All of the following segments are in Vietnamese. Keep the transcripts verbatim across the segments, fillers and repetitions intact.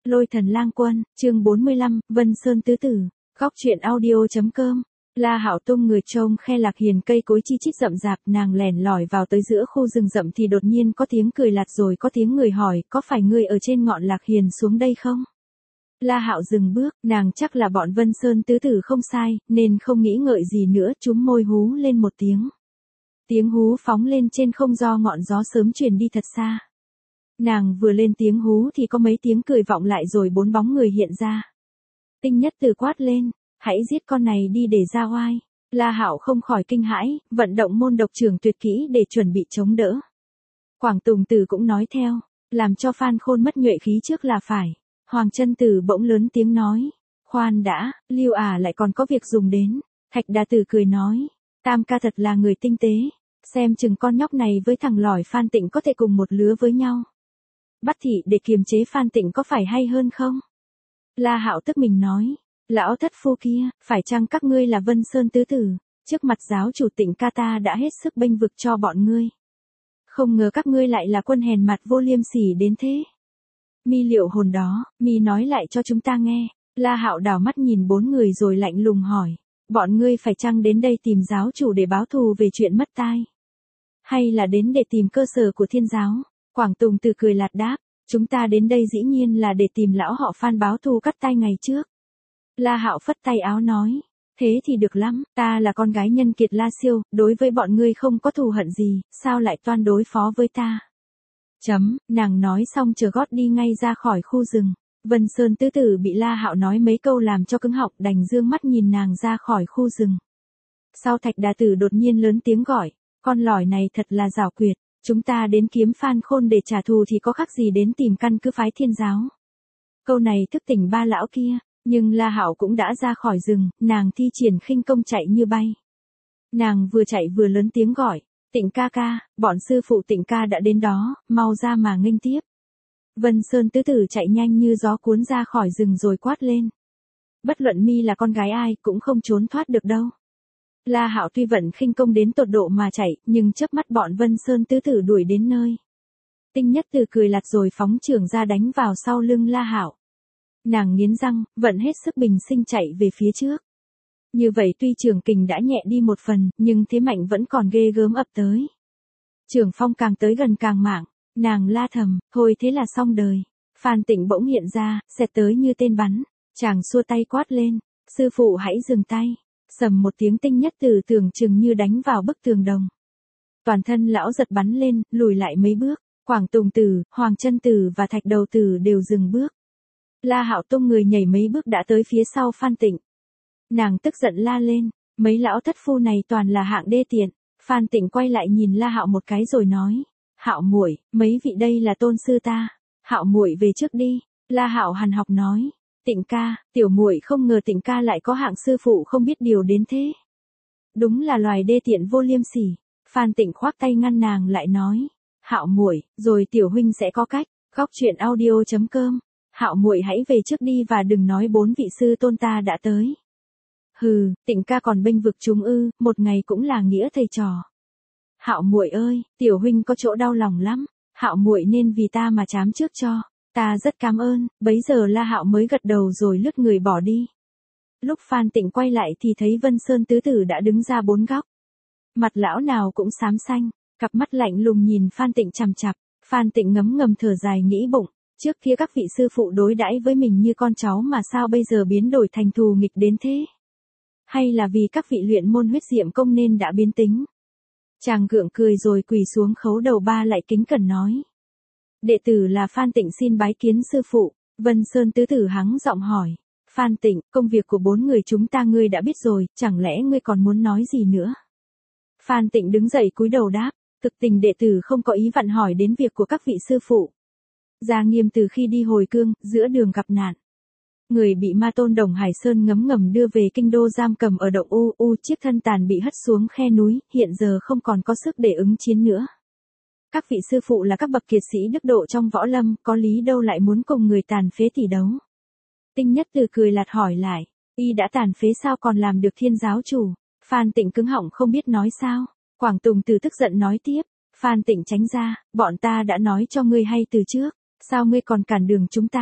Lôi thần lang quân, chương bốn mươi lăm, Vân Sơn tứ tử, góc truyện audio.com. La Hạo tung người trông khe lạc hiền cây cối chi chít rậm rạp, nàng lẻn lỏi vào tới giữa khu rừng rậm thì đột nhiên có tiếng cười lạt rồi có tiếng người hỏi, có phải ngươi ở trên ngọn lạc hiền xuống đây không? La Hạo dừng bước, nàng chắc là bọn Vân Sơn tứ tử không sai, nên không nghĩ ngợi gì nữa, chúm môi hú lên một tiếng. Tiếng hú phóng lên trên không do ngọn gió sớm truyền đi thật xa. Nàng vừa lên tiếng hú thì có mấy tiếng cười vọng lại rồi bốn bóng người hiện ra. Tinh Nhất Từ quát lên, hãy giết con này đi để ra oai. La Hạo không khỏi kinh hãi, vận động môn độc trưởng tuyệt kỹ để chuẩn bị chống đỡ. Quảng Tùng Tử cũng nói theo, làm cho Phan Khôn mất nhuệ khí trước là phải. Hoàng Chân Tử bỗng lớn tiếng nói, khoan đã, Lưu ả lại còn có việc dùng đến. Thạch Đà Tử cười nói, Tam ca thật là người tinh tế, xem chừng con nhóc này với thằng lỏi Phan Tịnh có thể cùng một lứa với nhau. Bắt thị để kiềm chế Phan Tịnh có phải hay hơn không? La Hạo tức mình nói, lão thất phu kia, phải chăng các ngươi là Vân Sơn tứ tử, trước mặt giáo chủ Tịnh ca ta đã hết sức bênh vực cho bọn ngươi. Không ngờ các ngươi lại là quân hèn mặt vô liêm sỉ đến thế. Mi liệu hồn đó, mi nói lại cho chúng ta nghe. La Hạo đảo mắt nhìn bốn người rồi lạnh lùng hỏi, bọn ngươi phải chăng đến đây tìm giáo chủ để báo thù về chuyện mất tai? Hay là đến để tìm cơ sở của thiên giáo? Quảng Tùng Tử cười lạt đáp, chúng ta đến đây dĩ nhiên là để tìm lão họ Phan báo thù cắt tai ngày trước. La Hạo phất tay áo nói, thế thì được lắm, ta là con gái nhân kiệt La Siêu, đối với bọn ngươi không có thù hận gì, sao lại toan đối phó với ta? Chấm, nàng nói xong chờ gót đi ngay ra khỏi khu rừng. Vân Sơn tứ tử bị La Hạo nói mấy câu làm cho cứng họng, đành dương mắt nhìn nàng ra khỏi khu rừng. Sau Thạch Đà Tử đột nhiên lớn tiếng gọi, con lỏi này thật là giảo quyệt, chúng ta đến kiếm Phan Khôn để trả thù thì có khác gì đến tìm căn cứ phái thiên giáo. Câu này thức tỉnh ba lão kia, nhưng La Hạo cũng đã ra khỏi rừng, nàng thi triển khinh công chạy như bay. Nàng vừa chạy vừa lớn tiếng gọi, Tịnh ca ca, bọn sư phụ Tịnh ca đã đến đó, mau ra mà nghênh tiếp. Vân Sơn tứ tử chạy nhanh như gió cuốn ra khỏi rừng rồi quát lên. Bất luận mi là con gái ai cũng không trốn thoát được đâu. La Hạo tuy vận khinh công đến tột độ mà chạy, nhưng chớp mắt bọn Vân Sơn tứ tử đuổi đến nơi. Tinh Nhất Từ cười lạt rồi phóng chưởng ra đánh vào sau lưng La Hạo. Nàng nghiến răng, vận hết sức bình sinh chạy về phía trước. Như vậy tuy trường kình đã nhẹ đi một phần, nhưng thế mạnh vẫn còn ghê gớm ập tới. Trường phong càng tới gần càng mảng, nàng la thầm, thôi thế là xong đời. Phan Tịnh bỗng hiện ra, xẹt tới như tên bắn, chàng xua tay quát lên, sư phụ hãy dừng tay. Sầm một tiếng, Tinh Nhất Từ tưởng chừng như đánh vào bức tường đồng. Toàn thân lão giật bắn lên, lùi lại mấy bước, Quảng Tùng Tử, Hoàng Chân Tử và Thạch Đầu Tử đều dừng bước. La Hạo tung người nhảy mấy bước đã tới phía sau Phan Tịnh. Nàng tức giận la lên, mấy lão thất phu này toàn là hạng đê tiện. Phan Tịnh quay lại nhìn La Hạo một cái rồi nói, Hạo muội, mấy vị đây là tôn sư ta, Hạo muội về trước đi. La Hạo hằn học nói, Tịnh ca, tiểu muội không ngờ Tịnh ca lại có hạng sư phụ không biết điều đến thế. Đúng là loài đê tiện vô liêm sỉ. Phan Tịnh khoác tay ngăn nàng lại nói, Hạo muội, rồi tiểu huynh sẽ có cách. Góc truyện audio.com. Hạo muội hãy về trước đi và đừng nói bốn vị sư tôn ta đã tới. Hừ, Tịnh ca còn bênh vực chúng ư, một ngày cũng là nghĩa thầy trò. Hạo muội ơi, tiểu huynh có chỗ đau lòng lắm, Hạo muội nên vì ta mà chám trước cho. Ta rất cảm ơn. Bấy giờ La Hạo mới gật đầu rồi lướt người bỏ đi. Lúc Phan Tịnh quay lại thì thấy Vân Sơn tứ tử đã đứng ra bốn góc. Mặt lão nào cũng xám xanh, cặp mắt lạnh lùng nhìn Phan Tịnh chằm chằm. Phan Tịnh ngấm ngầm thở dài nghĩ bụng, trước kia các vị sư phụ đối đãi với mình như con cháu mà sao bây giờ biến đổi thành thù nghịch đến thế? Hay là vì các vị luyện môn huyết diệm công nên đã biến tính? Chàng gượng cười rồi quỳ xuống khấu đầu ba lại kính cẩn nói. Đệ tử là Phan Tịnh xin bái kiến sư phụ. Vân Sơn tứ tử hắng giọng hỏi, Phan Tịnh, công việc của bốn người chúng ta ngươi đã biết rồi, chẳng lẽ ngươi còn muốn nói gì nữa? Phan Tịnh đứng dậy cúi đầu đáp, thực tình đệ tử không có ý vặn hỏi đến việc của các vị sư phụ. Gia Nghiêm từ khi đi hồi cương, giữa đường gặp nạn. Người bị ma tôn Đồng Hải Sơn ngấm ngầm đưa về kinh đô giam cầm ở động U U, chiếc thân tàn bị hất xuống khe núi, hiện giờ không còn có sức để ứng chiến nữa. Các vị sư phụ là các bậc kiệt sĩ đức độ trong võ lâm, có lý đâu lại muốn cùng người tàn phế tỷ đấu. Tinh Nhất Từ cười lạt hỏi lại, y đã tàn phế sao còn làm được thiên giáo chủ? Phan Tịnh cứng họng không biết nói sao. Quảng Tùng Tử tức giận nói tiếp, Phan Tịnh tránh ra, bọn ta đã nói cho ngươi hay từ trước, sao ngươi còn cản đường chúng ta?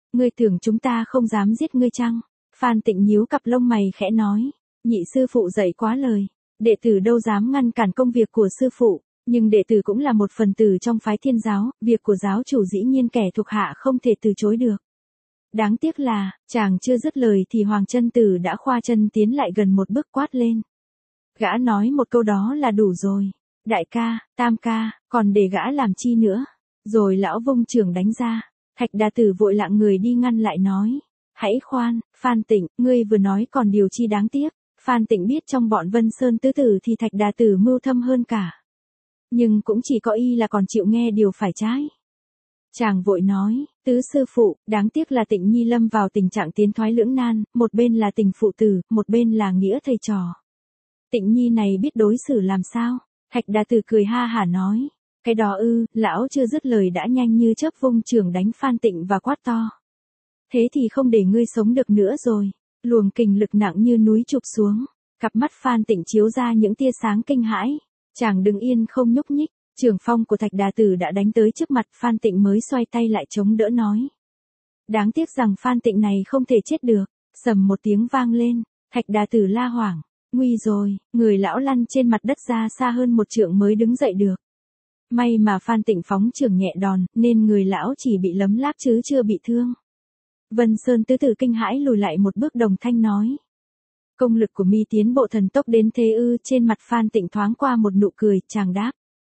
Ngươi tưởng chúng ta không dám giết ngươi chăng? Phan Tịnh nhíu cặp lông mày khẽ nói. Nhị sư phụ dạy quá lời. Đệ tử đâu dám ngăn cản công việc của sư phụ. Nhưng đệ tử cũng là một phần tử trong phái Thiên giáo. Việc của giáo chủ dĩ nhiên kẻ thuộc hạ không thể từ chối được. Đáng tiếc là, chàng chưa dứt lời thì Hoàng Chân Tử đã khoa chân tiến lại gần một bước quát lên. Gã nói một câu đó là đủ rồi. Đại ca, tam ca, còn để gã làm chi nữa? Rồi lão vung chưởng đánh ra. Thạch Đà Tử vội lạng người đi ngăn lại nói. Hãy khoan, Phan Tịnh, ngươi vừa nói còn điều chi đáng tiếc. Phan Tịnh biết trong bọn Vân Sơn tứ tử thì Thạch Đà Tử mưu thâm hơn cả. Nhưng cũng chỉ có y là còn chịu nghe điều phải trái. Chàng vội nói, tứ sư phụ, đáng tiếc là Tịnh Nhi lâm vào tình trạng tiến thoái lưỡng nan, một bên là tình phụ tử, một bên là nghĩa thầy trò. Tịnh Nhi này biết đối xử làm sao? Thạch Đà Tử cười ha hả nói. Cái đó ư, lão chưa dứt lời đã nhanh như chớp vung chưởng đánh Phan Tịnh và quát to. Thế thì không để ngươi sống được nữa rồi. Luồng kình lực nặng như núi chụp xuống. Cặp mắt Phan Tịnh chiếu ra những tia sáng kinh hãi. Chàng đứng yên không nhúc nhích. Trường phong của Thạch Đà Tử đã đánh tới trước mặt Phan Tịnh mới xoay tay lại chống đỡ nói. Đáng tiếc rằng Phan Tịnh này không thể chết được. Sầm một tiếng vang lên. Thạch Đà Tử la hoảng. Nguy rồi, người lão lăn trên mặt đất ra xa hơn một trượng mới đứng dậy được. May mà Phan Tịnh phóng chưởng nhẹ đòn, nên người lão chỉ bị lấm láp chứ chưa bị thương. Vân Sơn tứ tử kinh hãi lùi lại một bước đồng thanh nói. Công lực của mi tiến bộ thần tốc đến thế ư? Trên mặt Phan Tịnh thoáng qua một nụ cười, chàng đáp.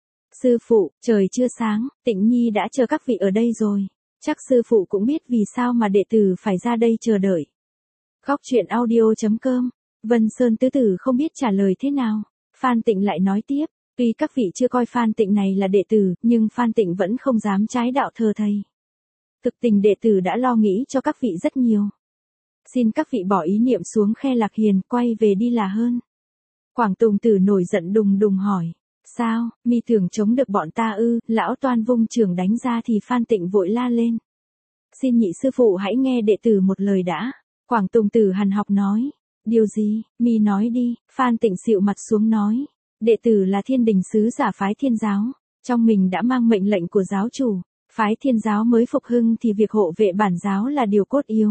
Sư phụ, trời chưa sáng, Tịnh Nhi đã chờ các vị ở đây rồi. Chắc sư phụ cũng biết vì sao mà đệ tử phải ra đây chờ đợi. Góc truyện audio chấm com. Vân Sơn tứ tử không biết trả lời thế nào. Phan Tịnh lại nói tiếp. Tuy các vị chưa coi Phan Tịnh này là đệ tử, nhưng Phan Tịnh vẫn không dám trái đạo thờ thầy. Thực tình đệ tử đã lo nghĩ cho các vị rất nhiều. Xin các vị bỏ ý niệm xuống Khe Lạc Hiền, quay về đi là hơn. Quảng Tùng Tử nổi giận đùng đùng hỏi. Sao, mi tưởng chống được bọn ta ư? Lão toan vung chưởng đánh ra thì Phan Tịnh vội la lên. Xin nhị sư phụ hãy nghe đệ tử một lời đã. Quảng Tùng Tử hằn học nói. Điều gì, mi nói đi. Phan Tịnh xịu mặt xuống nói. Đệ tử là Thiên Đình sứ giả phái Thiên giáo. Trong mình đã mang mệnh lệnh của giáo chủ. Phái Thiên giáo mới phục hưng thì việc hộ vệ bản giáo là điều cốt yếu.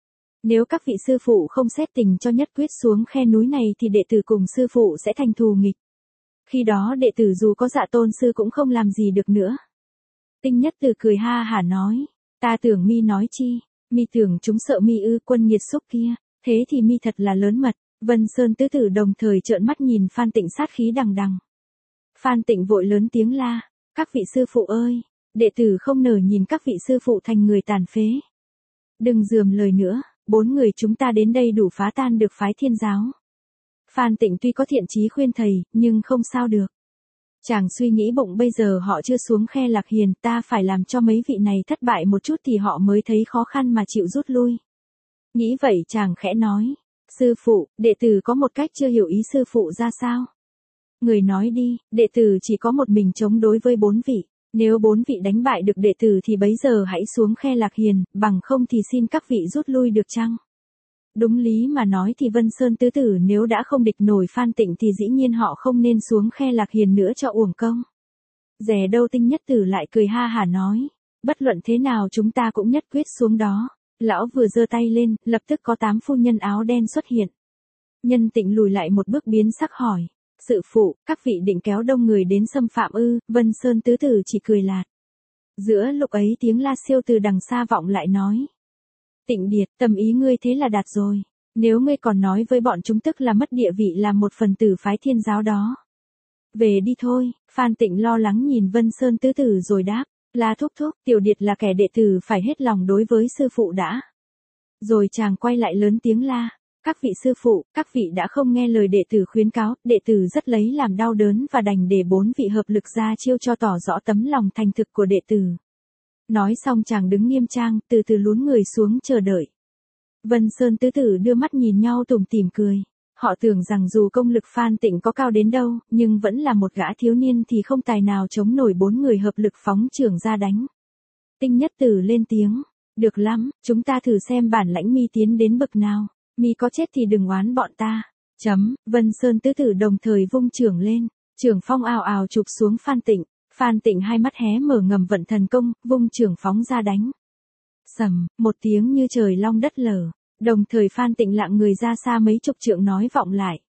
Nếu các vị sư phụ không xét tình cho nhất quyết xuống khe núi này thì đệ tử cùng sư phụ sẽ thành thù nghịch. Khi đó đệ tử dù có dạ tôn sư cũng không làm gì được nữa. Tinh Nhất Tử cười ha hả nói. Ta tưởng mi nói chi? Mi tưởng chúng sợ mi ư? Quân nghiệt xúc kia. Thế thì mi thật là lớn mật. Vân Sơn tứ tử đồng thời trợn mắt nhìn Phan Tịnh sát khí đằng đằng. Phan Tịnh vội lớn tiếng la. Các vị sư phụ ơi! Đệ tử không nỡ nhìn các vị sư phụ thành người tàn phế. Đừng dườm lời nữa. Bốn người chúng ta đến đây đủ phá tan được phái Thiên giáo. Phan Tịnh tuy có thiện chí khuyên thầy, nhưng không sao được. Chàng suy nghĩ bụng bây giờ họ chưa xuống Khe Lạc Hiền, ta phải làm cho mấy vị này thất bại một chút thì họ mới thấy khó khăn mà chịu rút lui. Nghĩ vậy chàng khẽ nói. Sư phụ, đệ tử có một cách chưa hiểu ý sư phụ ra sao? Người nói đi, đệ tử chỉ có một mình chống đối với bốn vị. Nếu bốn vị đánh bại được đệ tử thì bấy giờ hãy xuống Khe Lạc Hiền, bằng không thì xin các vị rút lui được chăng? Đúng lý mà nói thì Vân Sơn tứ tử nếu đã không địch nổi Phan Tịnh thì dĩ nhiên họ không nên xuống Khe Lạc Hiền nữa cho uổng công. Dè đâu Tinh Nhất Tử lại cười ha hả nói. Bất luận thế nào chúng ta cũng nhất quyết xuống đó. Lão vừa giơ tay lên, lập tức có tám phu nhân áo đen xuất hiện. Nhân Tịnh lùi lại một bước biến sắc hỏi. Sự phụ, các vị định kéo đông người đến xâm phạm ư? Vân Sơn tứ tử chỉ cười lạt. Giữa lúc ấy tiếng la siêu từ đằng xa vọng lại nói. Tịnh Điệt, tầm ý ngươi thế là đạt rồi. Nếu ngươi còn nói với bọn chúng tức là mất địa vị làm một phần tử phái Thiên giáo đó. Về đi thôi. Phan Tịnh lo lắng nhìn Vân Sơn tứ tử rồi đáp. La thúc thúc, Tiểu Điệt là kẻ đệ tử phải hết lòng đối với sư phụ đã. Rồi chàng quay lại lớn tiếng la. Các vị sư phụ, các vị đã không nghe lời đệ tử khuyến cáo, đệ tử rất lấy làm đau đớn và đành để bốn vị hợp lực ra chiêu cho tỏ rõ tấm lòng thành thực của đệ tử. Nói xong chàng đứng nghiêm trang, từ từ lún người xuống chờ đợi. Vân Sơn tứ tử đưa mắt nhìn nhau tủm tỉm cười. Họ tưởng rằng dù công lực Phan Tịnh có cao đến đâu, nhưng vẫn là một gã thiếu niên thì không tài nào chống nổi bốn người hợp lực phóng chưởng ra đánh. Tinh Nhất Tử lên tiếng. Được lắm, chúng ta thử xem bản lãnh mi tiến đến bậc nào. Mi có chết thì đừng oán bọn ta. Chấm, Vân Sơn tứ tử đồng thời vung chưởng lên. Chưởng phong ào ào chụp xuống Phan Tịnh. Phan Tịnh hai mắt hé mở ngầm vận thần công, vung chưởng phóng ra đánh. sầm, một tiếng như trời long đất lở, đồng thời Phan Tịnh lặng người ra xa mấy chục trượng nói vọng lại.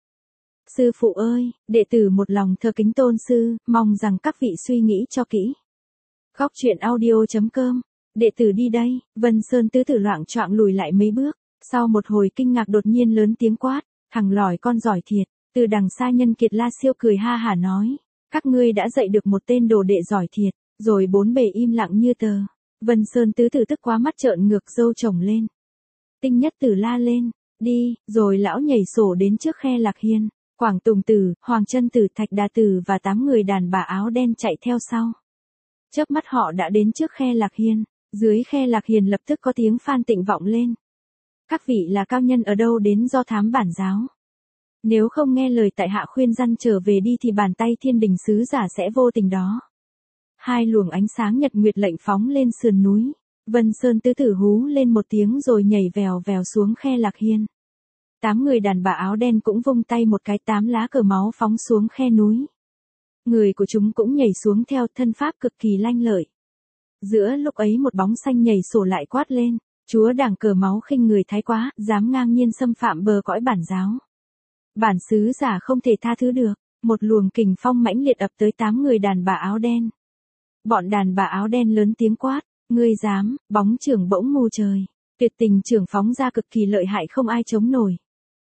Sư phụ ơi, đệ tử một lòng thờ kính tôn sư, mong rằng các vị suy nghĩ cho kỹ. Góc truyện audio.com, đệ tử đi đây. Vân Sơn tứ tử loạng choạng lùi lại mấy bước, sau một hồi kinh ngạc đột nhiên lớn tiếng quát, thằng lỏi con giỏi thiệt. Từ đằng xa Nhân Kiệt La Siêu cười ha hả nói, các ngươi đã dạy được một tên đồ đệ giỏi thiệt, rồi bốn bề im lặng như tờ. Vân Sơn tứ tử tức quá mắt trợn ngược râu trồng lên. Tinh Nhất Tử la lên, đi, rồi lão nhảy sổ đến trước khe Lạc Hiên. Quảng Tùng Tử, Hoàng Chân Tử, Thạch Đà Tử và tám người đàn bà áo đen chạy theo sau. Chớp mắt họ đã đến trước khe Lạc Hiên, dưới khe Lạc Hiên lập tức có tiếng Phan Tịnh vọng lên. Các vị là cao nhân ở đâu đến do thám bản giáo? Nếu không nghe lời tại hạ khuyên răn trở về đi thì bàn tay Thiên Đình sứ giả sẽ vô tình đó. Hai luồng ánh sáng nhật nguyệt lệnh phóng lên sườn núi. Vân Sơn tứ tử hú lên một tiếng rồi nhảy vèo vèo xuống khe Lạc Hiên. Tám người đàn bà áo đen cũng vung tay một cái, tám lá cờ máu phóng xuống khe núi. Người của chúng cũng nhảy xuống theo, thân pháp cực kỳ lanh lợi. Giữa lúc ấy một bóng xanh nhảy sổ lại quát lên, chúa đảng cờ máu khinh người thái quá, dám ngang nhiên xâm phạm bờ cõi bản giáo. Bản sứ giả không thể tha thứ được. Một luồng kình phong mãnh liệt ập tới tám người đàn bà áo đen. Bọn đàn bà áo đen lớn tiếng quát, ngươi dám, bóng trưởng bỗng mù trời. Tuyệt tình trưởng phóng ra cực kỳ lợi hại không ai chống nổi.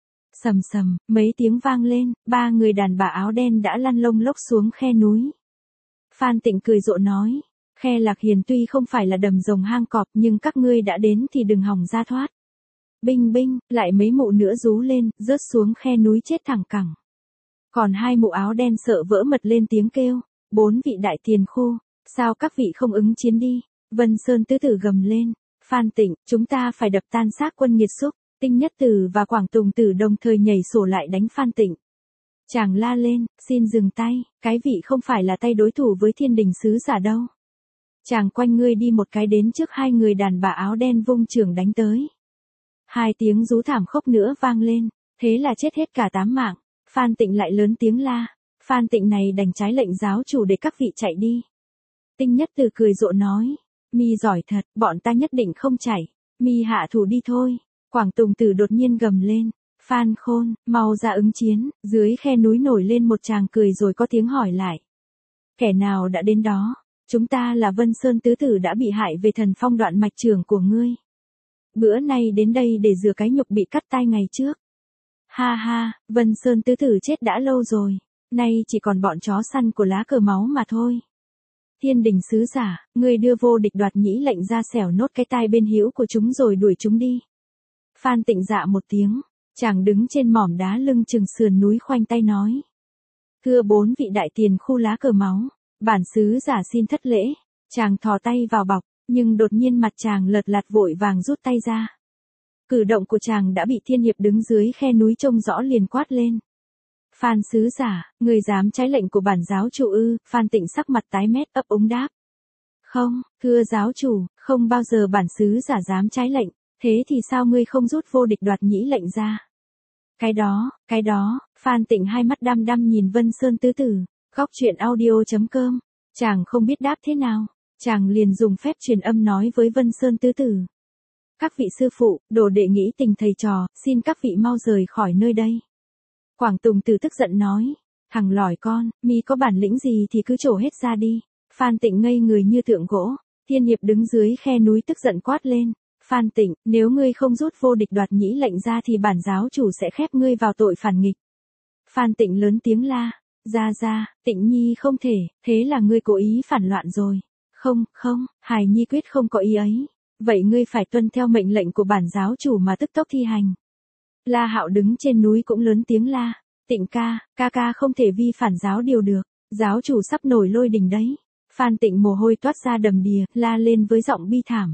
Sầm sầm, mấy tiếng vang lên, ba người đàn bà áo đen đã lăn lông lốc xuống khe núi. Phan Tịnh cười rộ nói, khe Lạc Hiền tuy không phải là đầm rồng hang cọp nhưng các ngươi đã đến thì đừng hòng ra thoát. Binh binh, lại mấy mụ nữa rú lên, rớt xuống khe núi chết thẳng cẳng. Còn hai mụ áo đen sợ vỡ mật lên tiếng kêu, bốn vị đại tiền khô, sao các vị không ứng chiến đi? Vân Sơn tứ tử gầm lên, Phan Tịnh, chúng ta phải đập tan xác quân nghiệt xúc. Tinh Nhất Tử và Quảng Tùng Tử đồng thời nhảy sổ lại đánh Phan Tịnh. Chàng la lên, xin dừng tay, cái vị không phải là tay đối thủ với Thiên Đình sứ giả đâu. Chàng quanh ngươi đi một cái đến trước hai người đàn bà áo đen vung chưởng đánh tới. Hai tiếng rú thảm khốc nữa vang lên, thế là chết hết cả tám mạng. Phan Tịnh lại lớn tiếng la, Phan Tịnh này đành trái lệnh giáo chủ để các vị chạy đi. Tinh Nhất Tử cười rộ nói, mi giỏi thật, bọn ta nhất định không chạy, mi hạ thủ đi thôi. Quảng Tùng Tử đột nhiên gầm lên, Phan Khôn, mau ra ứng chiến. Dưới khe núi nổi lên một tràng cười rồi có tiếng hỏi lại. Kẻ nào đã đến đó? Chúng ta là Vân Sơn tứ tử đã bị hại về thần phong đoạn mạch trưởng của ngươi. Bữa nay đến đây để rửa cái nhục bị cắt tay ngày trước. Ha ha, Vân Sơn tứ tử chết đã lâu rồi, nay chỉ còn bọn chó săn của lá cờ máu mà thôi. Thiên Đình sứ giả, ngươi đưa vô địch đoạt nhĩ lệnh ra xẻo nốt cái tai bên hữu của chúng rồi đuổi chúng đi. Phan Tịnh dạ một tiếng, chàng đứng trên mỏm đá lưng chừng sườn núi khoanh tay nói. Thưa bốn vị đại tiền khu lá cờ máu, bản sứ giả xin thất lễ. Chàng thò tay vào bọc, nhưng đột nhiên mặt chàng lật lặt vội vàng rút tay ra. Cử động của chàng đã bị Thiên Hiệp đứng dưới khe núi trông rõ liền quát lên. Phan sứ giả, người dám trái lệnh của bản giáo chủ ư? Phan Tịnh sắc mặt tái mét ấp úng đáp. Không, thưa giáo chủ, không bao giờ bản sứ giả dám trái lệnh. Thế thì sao ngươi không rút vô địch đoạt nhĩ lệnh ra? Cái đó, cái đó, Phan Tịnh hai mắt đăm đăm nhìn Vân Sơn tứ tử. Góc truyện audio.com, chàng không biết đáp thế nào, chàng liền dùng phép truyền âm nói với Vân Sơn tứ tử. Các vị sư phụ, đồ đệ nghĩ tình thầy trò, xin các vị mau rời khỏi nơi đây. Quảng Tùng Tử tức giận nói, thằng lỏi con, mi có bản lĩnh gì thì cứ trổ hết ra đi. Phan Tịnh ngây người như tượng gỗ. Thiên Hiệp đứng dưới khe núi tức giận quát lên. Phan Tịnh, nếu ngươi không rút vô địch đoạt nhĩ lệnh ra thì bản giáo chủ sẽ khép ngươi vào tội phản nghịch. Phan Tịnh lớn tiếng la, ra ra, Tịnh Nhi không thể, thế là ngươi cố ý phản loạn rồi. Không, không, Hài Nhi quyết không có ý ấy. Vậy ngươi phải tuân theo mệnh lệnh của bản giáo chủ mà tức tốc thi hành. La Hạo đứng trên núi cũng lớn tiếng la, Tịnh ca, ca ca không thể vi phản giáo điều được, giáo chủ sắp nổi lôi đình đấy. Phan Tịnh mồ hôi toát ra đầm đìa, la lên với giọng bi thảm.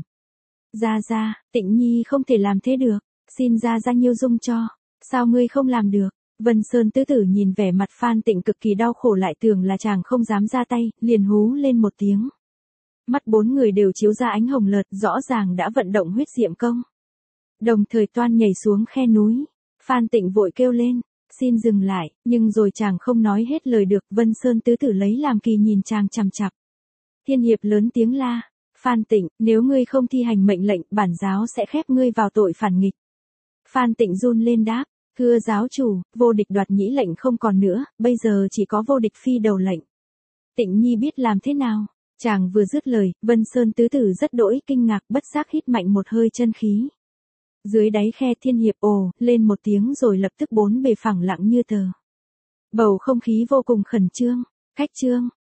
Ra ra, Tịnh Nhi không thể làm thế được, xin ra ra nhiêu dung cho, sao ngươi không làm được? Vân Sơn tứ tử nhìn vẻ mặt Phan Tịnh cực kỳ đau khổ lại tưởng là chàng không dám ra tay, liền hú lên một tiếng. Mắt bốn người đều chiếu ra ánh hồng lợt, rõ ràng đã vận động huyết diệm công. Đồng thời toan nhảy xuống khe núi, Phan Tịnh vội kêu lên, xin dừng lại, nhưng rồi chàng không nói hết lời được, Vân Sơn tứ tử lấy làm kỳ nhìn chàng chằm chằm. Thiên Hiệp lớn tiếng la, Phan Tịnh, nếu ngươi không thi hành mệnh lệnh, bản giáo sẽ khép ngươi vào tội phản nghịch. Phan Tịnh run lên đáp, thưa giáo chủ, vô địch đoạt nhĩ lệnh không còn nữa, bây giờ chỉ có vô địch phi đầu lệnh. Tịnh Nhi biết làm thế nào? Chàng vừa dứt lời, Vân Sơn tứ tử rất đỗi kinh ngạc, bất giác hít mạnh một hơi chân khí. Dưới đáy khe thiên hiệp ồ, lên một tiếng rồi lập tức bốn bề phẳng lặng như tờ. Bầu không khí vô cùng khẩn trương, khách trương,